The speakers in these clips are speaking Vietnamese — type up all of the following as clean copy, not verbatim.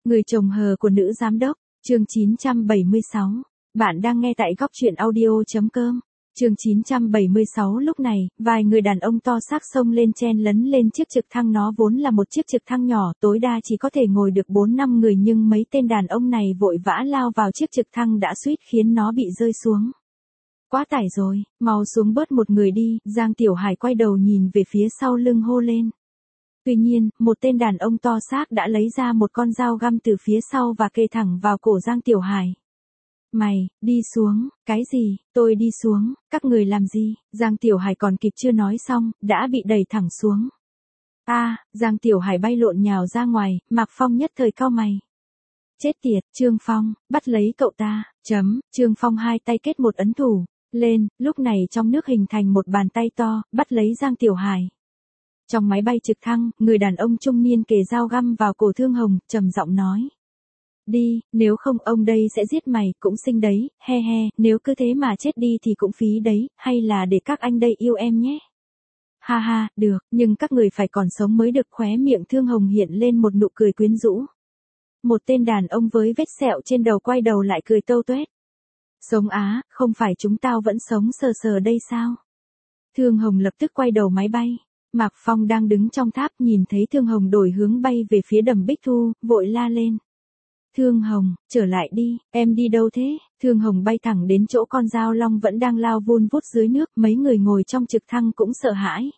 Người chồng hờ của nữ giám đốc, chương 976. Bạn đang nghe tại góc truyện audio.com. Chương 976 lúc này, vài người đàn ông to xác xông lên chen lấn lên chiếc trực thăng, nó vốn là một chiếc trực thăng nhỏ, tối đa chỉ có thể ngồi được 4-5 người, nhưng mấy tên đàn ông này vội vã lao vào chiếc trực thăng đã suýt khiến nó bị rơi xuống. Quá tải rồi, mau xuống bớt một người đi, Giang Tiểu Hải quay đầu nhìn về phía sau lưng hô lên. Tuy nhiên, một tên đàn ông to xác đã lấy ra một con dao găm từ phía sau và kề thẳng vào cổ Giang Tiểu Hải. Mày, đi xuống, cái gì, tôi đi xuống, các người làm gì, Giang Tiểu Hải còn kịp chưa nói xong, đã bị đẩy thẳng xuống. Giang Tiểu Hải bay lộn nhào ra ngoài, Mạc Phong nhất thời cau mày. Chết tiệt, Trương Phong, bắt lấy cậu ta, Trương Phong hai tay kết một ấn thủ, lên, lúc này trong nước hình thành một bàn tay to, bắt lấy Giang Tiểu Hải. Trong máy bay trực thăng, người đàn ông trung niên kề dao găm vào cổ Thương Hồng, trầm giọng nói. Đi, nếu không ông đây sẽ giết mày, cũng xinh đấy, he he, nếu cứ thế mà chết đi thì cũng phí đấy, hay là để các anh đây yêu em nhé. Ha ha, được, nhưng các người phải còn sống mới được. Khóe miệng Thương Hồng hiện lên một nụ cười quyến rũ. Một tên đàn ông với vết sẹo trên đầu quay đầu lại cười tâu tuét. Sống á, không phải chúng tao vẫn sống sờ sờ đây sao? Thương Hồng lập tức quay đầu máy bay. Mạc Phong đang đứng trong tháp nhìn thấy Thương Hồng đổi hướng bay về phía đầm Bích Thu, vội la lên. Thương Hồng, trở lại đi, em đi đâu thế? Thương Hồng bay thẳng đến chỗ con dao long vẫn đang lao vun vút dưới nước, mấy người ngồi trong trực thăng cũng sợ hãi.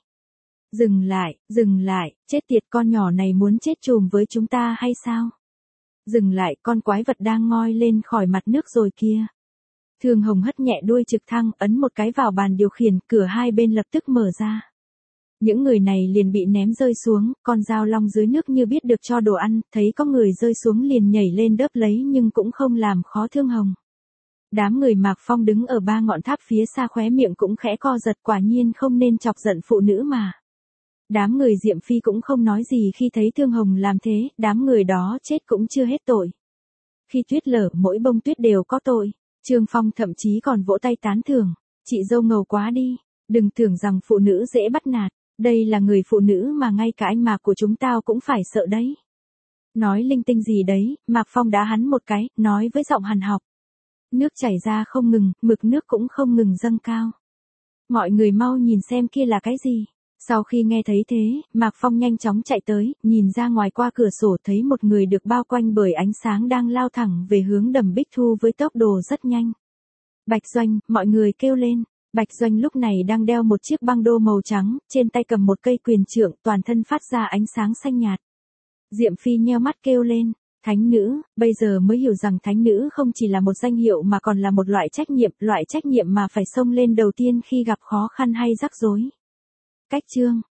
Dừng lại, chết tiệt, con nhỏ này muốn chết chùm với chúng ta hay sao? Dừng lại, con quái vật đang ngoi lên khỏi mặt nước rồi kia. Thương Hồng hất nhẹ đuôi trực thăng, ấn một cái vào bàn điều khiển, cửa hai bên lập tức mở ra. Những người này liền bị ném rơi xuống, con dao long dưới nước như biết được cho đồ ăn, thấy có người rơi xuống liền nhảy lên đớp lấy nhưng cũng không làm khó Thương Hồng. Đám người Mạc Phong đứng ở ba ngọn tháp phía xa khóe miệng cũng khẽ co giật, quả nhiên không nên chọc giận phụ nữ mà. Đám người Diệm Phi cũng không nói gì khi thấy Thương Hồng làm thế, đám người đó chết cũng chưa hết tội. Khi tuyết lở mỗi bông tuyết đều có tội. Trương Phong thậm chí còn vỗ tay tán thưởng. Chị dâu ngầu quá đi, đừng tưởng rằng phụ nữ dễ bắt nạt. Đây là người phụ nữ mà ngay cả anh Mạc của chúng tao cũng phải sợ đấy. Nói linh tinh gì đấy, Mạc Phong đá hắn một cái, nói với giọng hằn học. Nước chảy ra không ngừng, mực nước cũng không ngừng dâng cao. Mọi người mau nhìn xem kia là cái gì. Sau khi nghe thấy thế, Mạc Phong nhanh chóng chạy tới, nhìn ra ngoài qua cửa sổ thấy một người được bao quanh bởi ánh sáng đang lao thẳng về hướng đầm Bích Thu với tốc độ rất nhanh. Bạch Doanh, mọi người kêu lên. Bạch Doanh lúc này đang đeo một chiếc băng đô màu trắng, trên tay cầm một cây quyền trượng, toàn thân phát ra ánh sáng xanh nhạt. Diệm Phi nheo mắt kêu lên, thánh nữ, bây giờ mới hiểu rằng thánh nữ không chỉ là một danh hiệu mà còn là một loại trách nhiệm mà phải xông lên đầu tiên khi gặp khó khăn hay rắc rối. Cách chương